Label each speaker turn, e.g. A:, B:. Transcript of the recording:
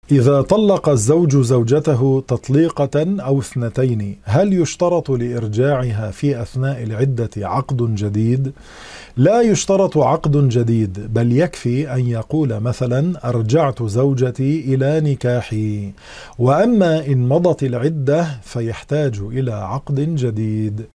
A: إذا طلق الزوج زوجته تطليقة أو اثنتين، هل يشترط لإرجاعها في أثناء العدة عقد جديد؟ لا يشترط عقد جديد، بل يكفي أن يقول مثلا: أرجعت زوجتي إلى نكاحي. وأما إن مضت العدة فيحتاج إلى عقد جديد.